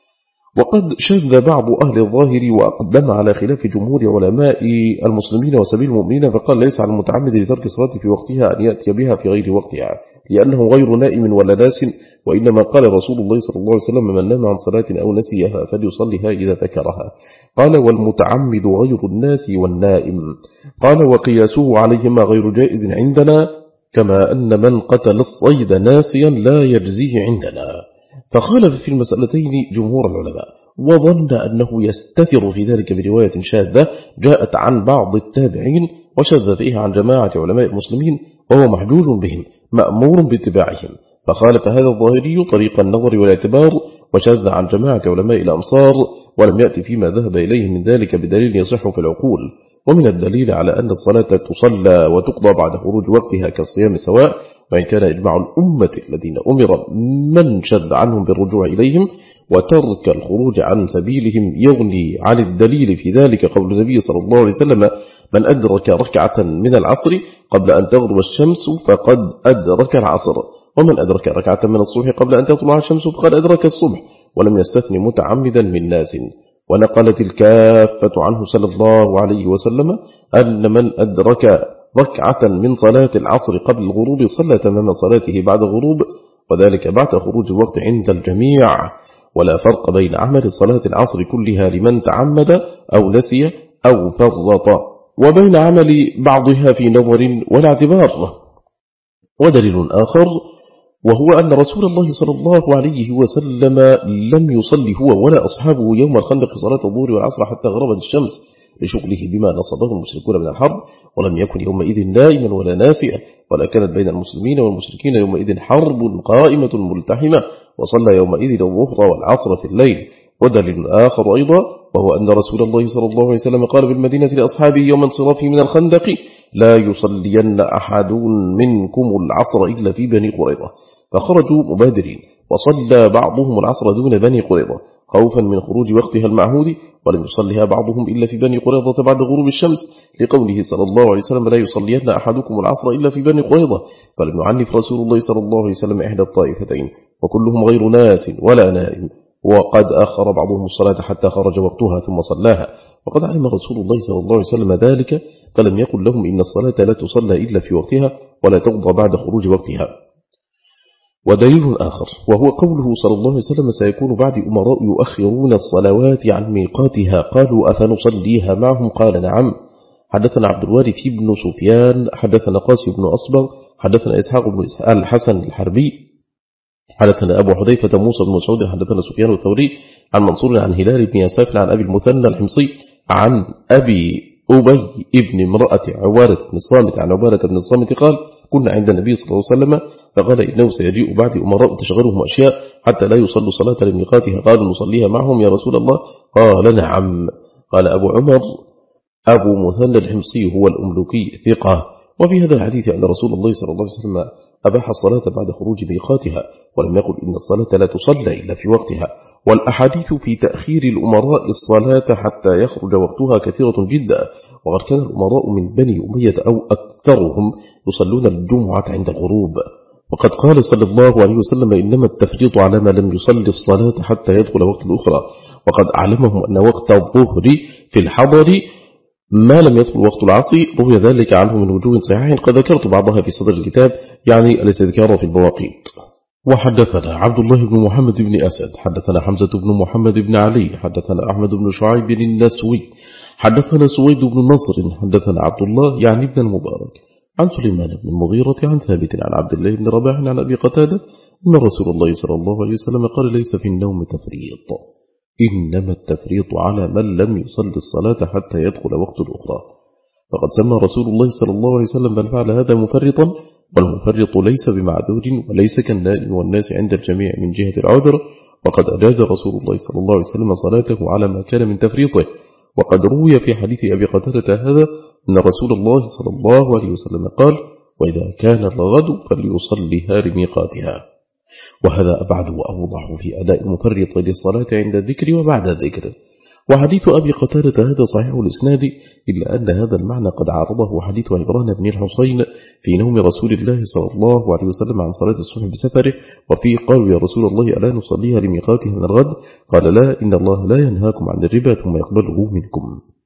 وقد شذ بعض أهل الظاهر وأقدم على خلاف جمهور علماء المسلمين وسبيل المؤمنين فقال ليس على المتعمد لترك الصلاة في وقتها أن يأتي بها في غير وقتها لأنه غير نائم ولا ناس، وإنما قال رسول الله صلى الله عليه وسلم من نام عن صلاة أو نسيها فليصلها إذا ذكرها. قال والمتعمد غير الناس والنائم. قال وقياسه عليهما غير جائز عندنا، كما أن من قتل الصيد ناسيا لا يجزيه عندنا. فخالف في المسألتين جمهور العلماء، وظن أنه يستتر في ذلك برواية شاذة جاءت عن بعض التابعين وشذ فيها عن جماعة علماء المسلمين، وهو محجوج بهم مأمور باتباعهم، فخالف هذا الظاهري طريق النظر والاعتبار وشذ عن جماعة علماء الأمصار، ولم يأتي فيما ذهب إليه من ذلك بدليل يصح في العقول. ومن الدليل على أن الصلاة تصلى وتقضى بعد خروج وقتها كالصيام سواء، وإن كان إجماع الأمة الذين أمر من شذ عنهم بالرجوع إليهم وترك الخروج عن سبيلهم يغني عن الدليل في ذلك قول النبي صلى الله عليه وسلم: من أدرك ركعة من العصر قبل أن تغرب الشمس فقد أدرك العصر، ومن أدرك ركعة من الصبح قبل أن تطلع الشمس فقد أدرك الصبح، ولم يستثن متعمدا من ناس. ونقلت الكافة عنه صلى الله عليه وسلم أن من أدرك ركعة من صلاة العصر قبل الغروب صلى تمام صلاته بعد الغروب، وذلك بعد خروج الوقت عند الجميع، ولا فرق بين عمل صلاة العصر كلها لمن تعمد أو نسي أو فرط، وبين عمل بعضها في نظر ولا اعتبار. ودليل آخر وهو أن رسول الله صلى الله عليه وسلم لم يصلي هو ولا أصحابه يوم الخندق صلاة الظهر والعصر حتى غربت الشمس لشغله بما نصبه المشركون من الحرب، ولم يكن يومئذ نائما ولا ناسئا، ولا كانت بين المسلمين والمشركين يومئذ حرب قائمة ملتحمة، وصلى يومئذ الظهر والعصر في الليل. ودليل آخر أيضا وهو أن رسول الله صلى الله عليه وسلم قال بالمدينة لأصحابه يوم انصرافه من الخندق: لا يصلين أحد منكم العصر إلا في بني قريظة، فخرجوا مبادرين، وصلى بعضهم العصر دون بني قريظة خوفا من خروج وقتها المعهود، ولم يصليها بعضهم إلا في بني قريظة بعد غروب الشمس، لقوله صلى الله عليه وسلم: لا يصلين أحدكم العصر إلا في بني قريظة. فلم يعنف رسول الله صلى الله عليه وسلم إحدى الطائفتين، وكلهم غير ناس ولا نائم، وقد أخر بعضهم الصلاة حتى خرج وقتها ثم صلاها، وقد علم رسول الله صلى الله عليه وسلم ذلك، فلم يقل لهم إن الصلاة لا تصلى إلا في وقتها ولا تقضى بعد خروج وقتها. ودليل آخر وهو قوله صلى الله عليه وسلم: سيكون بعد أمراء يؤخرون الصلوات عن ميقاتها، قالوا: أفنصليها معهم؟ قال: نعم. حدثنا عبد الوارث بن سفيان حدثنا قاسم بن أصبغ حدثنا إسحاق بن الحسن الحربي حدثنا أبو حذيفة موسى بن مسعود حدثنا سفيان الثوري عن منصور عن هلال بن يساف عن أبي المثنى الحمصي عن أبي أبي ابن امرأة عبادة بن الصامت عن عبادة بن الصامت قال: كنا عند النبي صلى الله عليه وسلم فقال: إنه سيجيء بعد أمراء تشغلهم أشياء حتى لا يصلوا صلاة لميقاتها، قالوا: نصليها معهم يا رسول الله؟ قال: نعم. قال أبو عمر: أبو مثنى الحمصي هو الأملكي ثقة. وفي هذا الحديث أن رسول الله صلى الله عليه وسلم أباح الصلاة بعد خروج ميقاتها، ولم يقل إن الصلاة لا تصلى إلا في وقتها. والأحاديث في تأخير الأمراء الصلاة حتى يخرج وقتها كثيرة جدا، وقد كان الأمراء من بني أمية أو أكثرهم يصلون الجمعة عند الغروب، وقد قال صلى الله عليه وسلم: إنما التفريط على ما لم يصلي الصلاة حتى يدخل وقت الأخرى، وقد علمهم أن وقت الظهر في الحضر ما لم يدخل وقت العصر، روي ذلك عنه من وجوه صحيح قد ذكرت بعضها في صدر الكتاب، يعني الاستذكار في المواقيت. وحدثنا عبد الله بن محمد بن أسد حدثنا حمزة بن محمد بن علي حدثنا أحمد بن شعيب النسوي حدثنا سويد بن نصر حدثنا عبد الله يعني ابن المبارك عن سليمان بن المغيرة عن ثابت عن عبد الله بن رباح عن أبي قتادة أن رسول الله صلى الله عليه وسلم قال: ليس في النوم تفريط، إنما التفريط على من لم يصلي الصلاة حتى يدخل وقت الأخرى. فقد سمى رسول الله صلى الله عليه وسلم من فعل هذا مفرطا، والمفرط ليس بمعذور وليس كالنائم والناس عند الجميع من جهة العذر، وقد أجاز رسول الله صلى الله عليه وسلم صلاته على ما كان من تفريطه. وقد روي في حديث أبي قتادة هذا أن رسول الله صلى الله عليه وسلم قال: وإذا كان الغد فليصليها لميقاتها. وهذا أبعد وأوضح في أداء المفرط للصلاة عند الذكر وبعد الذكر. وحديث أبي قتادة هذا صحيح الإسناد، إلا أن هذا المعنى قد عارضه حديث عمران بن الحصين في نوم رسول الله صلى الله عليه وسلم عن صلاة الصبح بسفره، وفيه قالوا: يا رسول الله ألا نصليها لميقاتها من الغد؟ قال: لا، إن الله لا ينهاكم عن الربا ثم يقبله منكم.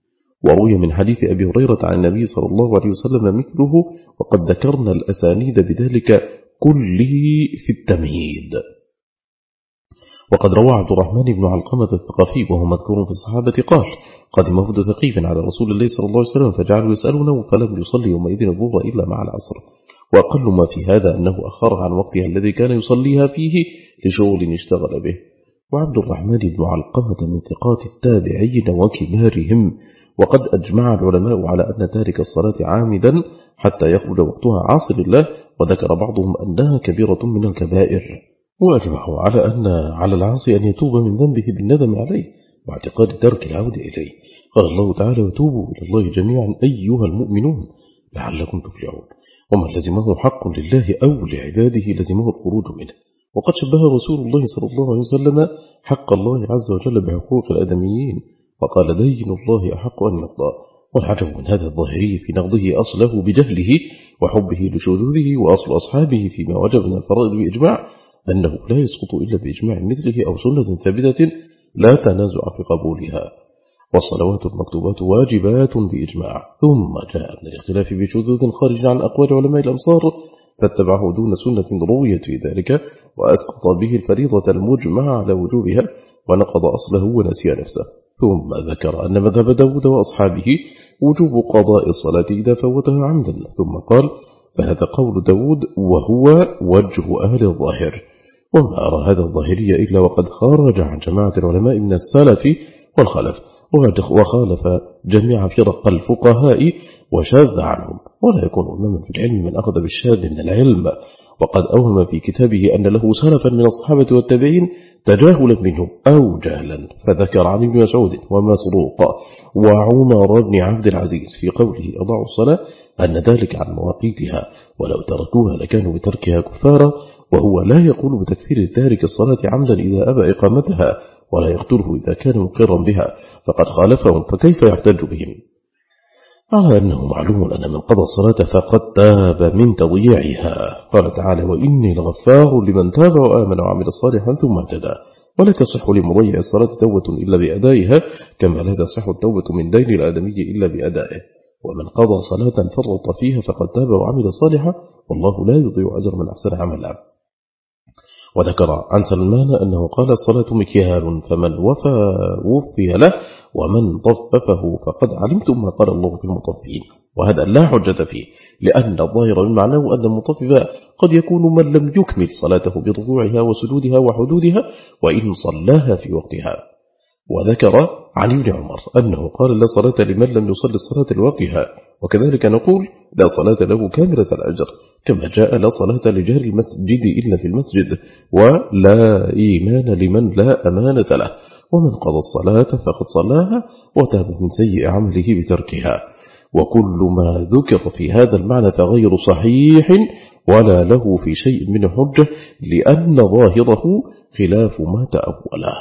وروي من حديث أبي هريرة عن النبي صلى الله عليه وسلم مثله، وقد ذكرنا الأسانيد بذلك كله في التمهيد. وقد روى عبد الرحمن بن علقمة الثقفي وهو مذكور في الصحابة قال: قدم وفد ثقيف على رسول الله صلى الله عليه وسلم فجعلوا يسألونه، فلم يصلي يومئذ الظهر إلا مع العصر، وأقل ما في هذا أنه أخر عن وقتها الذي كان يصليها فيه لشغل اشتغل به. وعبد الرحمن بن علقمة من ثقات التابعين وكبارهم، وقد أجمع العلماء على أن تارك الصلاة عامدا حتى يخرج وقتها عاصي لله، وذكر بعضهم أنها كبيرة من الكبائر. وأجمعوا على أن على العاصي أن يتوب من ذنبه بالندم عليه واعتقاد ترك العودة إليه. قال الله تعالى: وتوبوا إلى الله جميعا أيها المؤمنون لعلكم تفلحون. ومن لزمه حق لله أو لعباده لزمه الخروج منه. وقد شبه رسول الله صلى الله عليه وسلم حق الله عز وجل بحقوق الآدميين، وقال: دين الله أحق أن يقضى. والعجب من هذا الظاهري في نقضه أصله بجهله وحبه لشذوذه، وأصل أصحابه فيما وجب من الفرائض بإجماع أنه لا يسقط إلا بإجماع مثله أو سنة ثابتة لا تنازع في قبولها. والصلوات المكتوبات واجبات بإجماع. ثم جاء من الاختلاف بشذوذ خارج عن أقوال علماء الأمصار فاتبعه دون سنة رويت في ذلك، وأسقط به الفريضة المجمع على وجوبها ونقض أصله ونسي نفسه. ثم ذكر أن مذهب داود وأصحابه وجوب قضاء الصلاة إذا فوتها عمدا، ثم قال: فهذا قول داود وهو وجه أهل الظاهر. وما أرى هذا الظاهرية إلا وقد خرج عن جماعة العلماء من السلف والخلف، وخالف جميع فرق الفقهاء وشاذ عنهم، ولا يكون إماما في العلم من أخذ بالشاذ من العلم. وقد أوهم في كتابه أن له سلفا من الصحابة والتابعين تجاهلا منهم أو جهلا، فذكر عن ابن مسعود ومسروق وعمر بن عبد العزيز في قوله أضاعوا الصلاة أن ذلك عن مواقيتها، ولو تركوها لكانوا بتركها كفارا، وهو لا يقول بتكفير تارك الصلاة عمدا إذا أبى إقامتها، ولا يقتله إذا كان مقرا بها، فقد خالفهم، فكيف يحتج بهم؟ على أنه معلوم أن من قضى الصلاة فقد تاب من تضييعها. قال تعالى: وإني لغفار لمن تاب وآمن وعمل صالحا ثم اهتدى. ولا تصح لمضيع الصلاة توبة إلا بأدائها، كما لا تصح التوبة من دين الآدمي إلا بأدائه. ومن قضى صلاة فرط فيها فقد تاب وعمل صالحا، والله لا يضيع أجر من أحسن عملا. وذكر عن سلمان أنه قال: الصلاة مكيال، فمن وفي له، ومن طففه فقد علمتم ما قال الله في المطففين. وهذا لا حجة فيه، لأن الظاهر من معناه أن المطفف قد يكون من لم يكمل صلاته بركوعها وسجودها وحدودها وإن صلاها في وقتها. وذكر عن ابن عمر أنه قال: لا صلاة لمن لم يصلي الصلاة لوقتها. وكذلك نقول: لا صلاة له كاملة الأجر، كما جاء: لا صلاة لجار المسجد إلا في المسجد، ولا إيمان لمن لا أمانة له. ومن قضى الصلاة فقد صلاها وتاب من سيء عمله بتركها. وكل ما ذكر في هذا المعنى فغير صحيح ولا له في شيء من حجة، لأن ظاهره خلاف ما تأوله.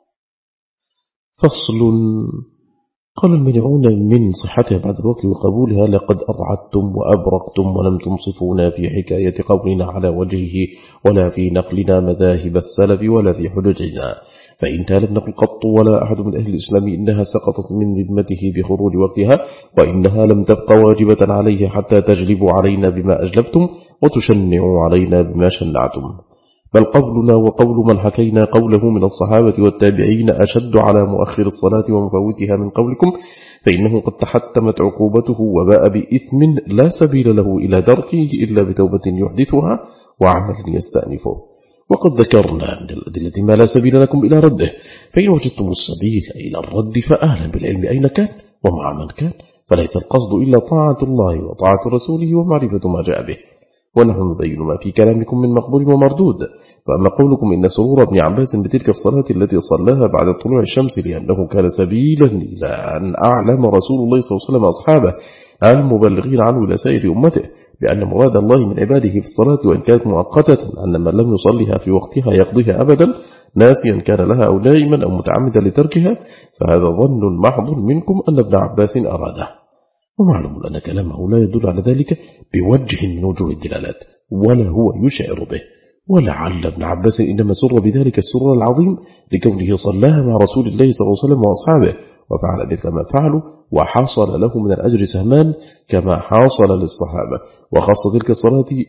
فصل. قال المنعون من صحتها بعد الوقت وقبولها: لقد أرعدتم وأبرقتم ولم تنصفونا في حكاية قولنا على وجهه، ولا في نقلنا مذاهب السلف، ولا في حججنا. فإنها لم نقل قط ولا أحد من أهل الإسلام إنها سقطت من ذمته بخروج وقتها، وإنها لم تبقى واجبة عليه حتى تجلبوا علينا بما أجلبتم وتشنعوا علينا بما شنعتم. بل قولنا وقول من حكينا قوله من الصحابة والتابعين أشد على مؤخر الصلاة ومفوتها من قولكم، فإنه قد تحتمت عقوبته وباء بإثم لا سبيل له إلى دركه إلا بتوبة يحدثها وعمل يستأنفه. وقد ذكرنا من الأدلة ما لا سبيل لكم إلى رده، فإن وجدتم السبيل إلى الرد فأهلا بالعلم أين كان ومع من كان، فليس القصد إلا طاعة الله وطاعة رسوله ومعرفة ما جاء به. ونحن نبين ما في كلامكم من مقبول ومردود. فأما قولكم إن سرور ابن عباس بتلك الصلاة التي صلاها بعد طلوع الشمس لأنه كان سبيلا إلى أن أعلم رسول الله صلى الله عليه وسلم أصحابه المبلغين عنه إلى سائر أمته بأن مراد الله من عباده في الصلاة وإن كانت مؤقتة أن من لم يصلها في وقتها يقضيها أبدا ناسيا كان لها أو نائما أو متعمدا لتركها، فهذا ظن محض منكم أن ابن عباس أراده. ومعلوم أن كلامه لا يدل على ذلك بوجه من وجوه الدلالات، ولا هو يشعر به. ولعل ابن عباس إنما سر بذلك السر العظيم لكونه صلاها مع رسول الله صلى الله عليه وسلم وأصحابه، وفعل مثل ما فعلوا، وحصل له من الأجر سهمان كما حصل للصحابة. وخاص تلك الصلاة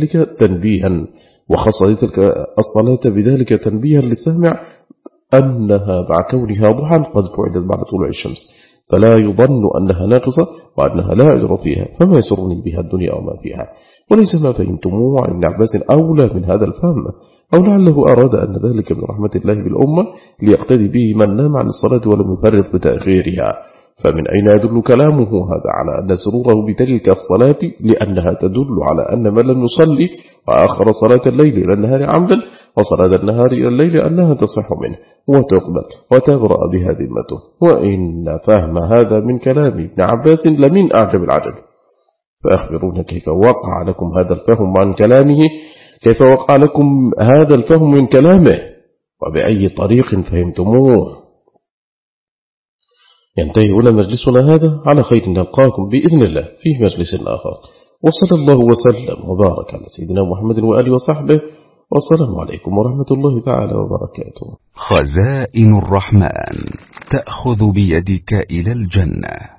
بذلك تنبيها للسامع أنها مع كونها ضحى قد فعلت بعد طلوع الشمس، فلا يظن أنها ناقصة وأنها لا أجر فيها، فما يسرني بها الدنيا وما فيها. وليس ما فهمتموه عن ابن عباس أولى من هذا الفهم، أو لعله أراد أن ذلك من رحمة الله بالأمة ليقتدي به من نام عن الصلاة ولم يفرط بتأخيرها. فمن أين يدل كلامه هذا على أن سروره بتلك الصلاة لأنها تدل على أن من لم يصلي وآخر صلاة الليل إلى النهار عمدا وصلاة النهار إلى الليل أنها تصح منه وتقبل وتبرأ بها ذمته. وإن فهم هذا من كلام ابن عباس لمن أعجب العجب. فأخبرونا كيف وقع لكم هذا الفهم عن كلامه، كيف وقع لكم هذا الفهم من كلامه، وبأي طريق فهمتموه. ينتهي هنا مجلسنا هذا، على خير نلقاكم بإذن الله في مجلس آخر، وصلى الله وسلم وبارك على سيدنا محمد وآله وصحبه، والسلام عليكم ورحمة الله تعالى وبركاته. خزائن الرحمن تأخذ بيدك إلى الجنة.